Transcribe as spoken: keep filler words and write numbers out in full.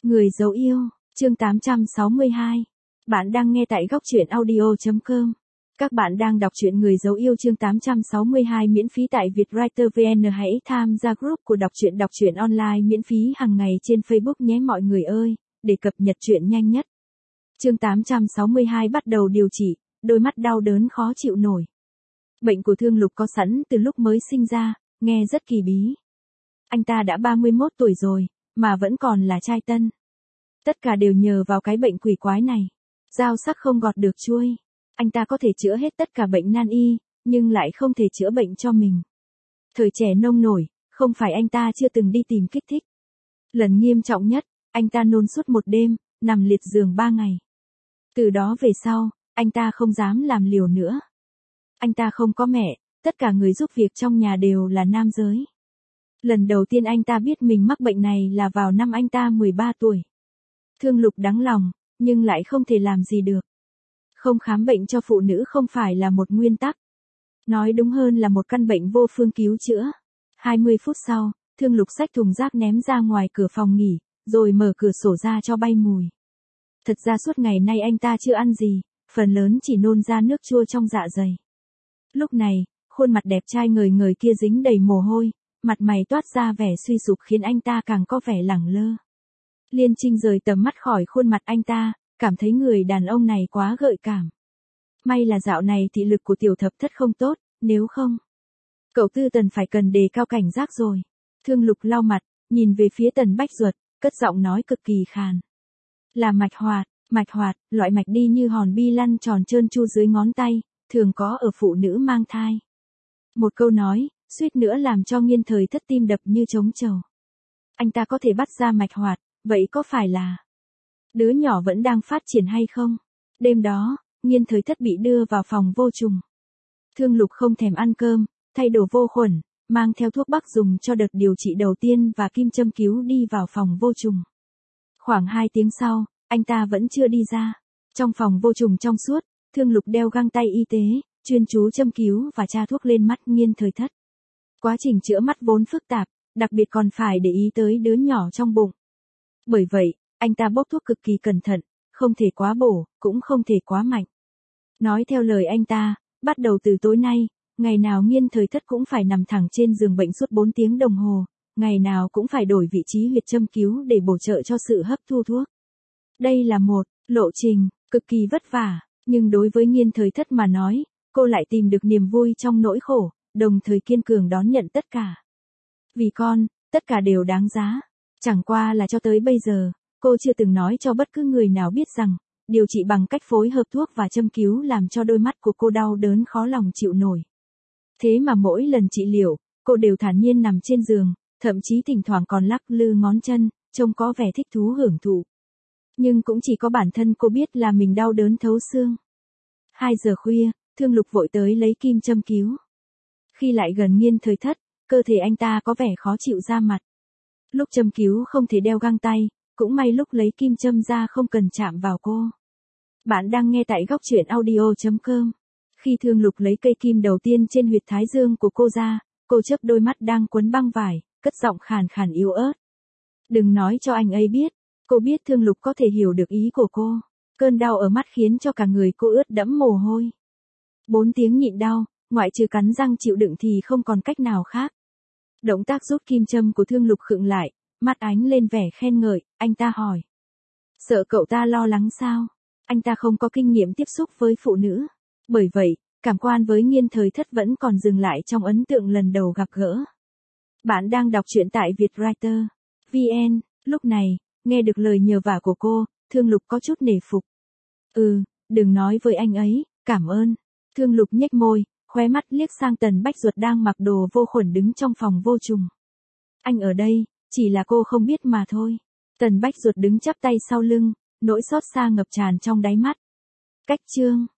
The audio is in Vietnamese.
Người dấu yêu, chương tám trăm sáu mươi hai. Bạn đang nghe tại góc truyện audio chấm com. Các bạn đang đọc truyện Người dấu yêu chương tám trăm sáu mươi hai miễn phí tại Vietwriter vê en. Hãy tham gia group của đọc truyện đọc truyện online miễn phí hàng ngày trên Facebook nhé mọi người ơi, để cập nhật truyện nhanh nhất. Chương tám trăm sáu mươi hai bắt đầu điều trị, đôi mắt đau đớn khó chịu nổi. Bệnh của Thương Lục có sẵn từ lúc mới sinh ra, nghe rất kỳ bí. Anh ta đã ba mươi mốt tuổi rồi, mà vẫn còn là trai tân. Tất cả đều nhờ vào cái bệnh quỷ quái này. Dao sắc không gọt được chuôi. Anh ta có thể chữa hết tất cả bệnh nan y, nhưng lại không thể chữa bệnh cho mình. Thời trẻ nông nổi, không phải anh ta chưa từng đi tìm kích thích. Lần nghiêm trọng nhất, anh ta nôn suốt một đêm, nằm liệt giường ba ngày. Từ đó về sau, anh ta không dám làm liều nữa. Anh ta không có mẹ, tất cả người giúp việc trong nhà đều là nam giới. Lần đầu tiên anh ta biết mình mắc bệnh này là vào năm anh ta mười ba tuổi. Thương Lục đắng lòng, nhưng lại không thể làm gì được. Không khám bệnh cho phụ nữ không phải là một nguyên tắc. Nói đúng hơn là một căn bệnh vô phương cứu chữa. hai mươi phút sau, Thương Lục xách thùng rác ném ra ngoài cửa phòng nghỉ, rồi mở cửa sổ ra cho bay mùi. Thật ra suốt ngày nay anh ta chưa ăn gì, phần lớn chỉ nôn ra nước chua trong dạ dày. Lúc này, khuôn mặt đẹp trai ngời ngời kia dính đầy mồ hôi, mặt mày toát ra vẻ suy sụp khiến anh ta càng có vẻ lẳng lơ. Liên Trinh rời tầm mắt khỏi khuôn mặt anh ta, cảm thấy người đàn ông này quá gợi cảm. May là dạo này thị lực của tiểu thập thất không tốt, nếu không, cậu Tư Tần phải cần đề cao cảnh giác rồi. Thương Lục lau mặt, nhìn về phía Tần Bách Duật, cất giọng nói cực kỳ khàn. Là mạch hoạt, mạch hoạt, loại mạch đi như hòn bi lăn tròn trơn tru dưới ngón tay, thường có ở phụ nữ mang thai. Một câu nói, suýt nữa làm cho Nghiên Thời Thất tim đập như trống trầu. Anh ta có thể bắt ra mạch hoạt, vậy có phải là đứa nhỏ vẫn đang phát triển hay không? Đêm đó, Nghiên Thời Thất bị đưa vào phòng vô trùng. Thương Lục không thèm ăn cơm, thay đồ vô khuẩn, mang theo thuốc bắc dùng cho đợt điều trị đầu tiên và kim châm cứu đi vào phòng vô trùng. Khoảng hai tiếng sau, anh ta vẫn chưa đi ra. Trong phòng vô trùng trong suốt, Thương Lục đeo găng tay y tế, chuyên chú châm cứu và tra thuốc lên mắt Nghiên Thời Thất. Quá trình chữa mắt vốn phức tạp, đặc biệt còn phải để ý tới đứa nhỏ trong bụng. Bởi vậy, anh ta bốc thuốc cực kỳ cẩn thận, không thể quá bổ, cũng không thể quá mạnh. Nói theo lời anh ta, bắt đầu từ tối nay, ngày nào Nghiên Thời Thất cũng phải nằm thẳng trên giường bệnh suốt bốn tiếng đồng hồ, ngày nào cũng phải đổi vị trí huyệt châm cứu để bổ trợ cho sự hấp thu thuốc. Đây là một lộ trình cực kỳ vất vả, nhưng đối với Nghiên Thời Thất mà nói, cô lại tìm được niềm vui trong nỗi khổ, đồng thời kiên cường đón nhận tất cả. Vì con, tất cả đều đáng giá. Chẳng qua là cho tới bây giờ, cô chưa từng nói cho bất cứ người nào biết rằng, điều trị bằng cách phối hợp thuốc và châm cứu làm cho đôi mắt của cô đau đớn khó lòng chịu nổi. Thế mà mỗi lần trị liệu, cô đều thản nhiên nằm trên giường, thậm chí thỉnh thoảng còn lắc lư ngón chân, trông có vẻ thích thú hưởng thụ. Nhưng cũng chỉ có bản thân cô biết là mình đau đớn thấu xương. Hai giờ khuya, Thương Lục vội tới lấy kim châm cứu. Khi lại gần Nghiên Thời Thất, cơ thể anh ta có vẻ khó chịu ra mặt. Lúc châm cứu không thể đeo găng tay, cũng may lúc lấy kim châm ra không cần chạm vào cô. Bạn đang nghe tại góc truyện audio chấm com. Khi Thương Lục lấy cây kim đầu tiên trên huyệt thái dương của cô ra, cô chớp đôi mắt đang quấn băng vải, cất giọng khàn khàn yếu ớt. Đừng nói cho anh ấy biết. Cô biết Thương Lục có thể hiểu được ý của cô. Cơn đau ở mắt khiến cho cả người cô ướt đẫm mồ hôi. Bốn tiếng nhịn đau, ngoại trừ cắn răng chịu đựng thì không còn cách nào khác. Động tác rút kim châm của Thương Lục khựng lại, mắt ánh lên vẻ khen ngợi, anh ta hỏi. Sợ cậu ta lo lắng sao? Anh ta không có kinh nghiệm tiếp xúc với phụ nữ. Bởi vậy, cảm quan với Nghiên Thời Thất vẫn còn dừng lại trong ấn tượng lần đầu gặp gỡ. Bạn đang đọc truyện tại Vietwriter vê en. Lúc này, nghe được lời nhờ vả của cô, Thương Lục có chút nể phục. Ừ, đừng nói với anh ấy, cảm ơn. Thương Lục nhếch môi, khóe mắt liếc sang Tần Bách Duật đang mặc đồ vô khuẩn đứng trong phòng vô trùng. Anh ở đây, chỉ là cô không biết mà thôi. Tần Bách Duật đứng chắp tay sau lưng, nỗi xót xa ngập tràn trong đáy mắt. Cách chương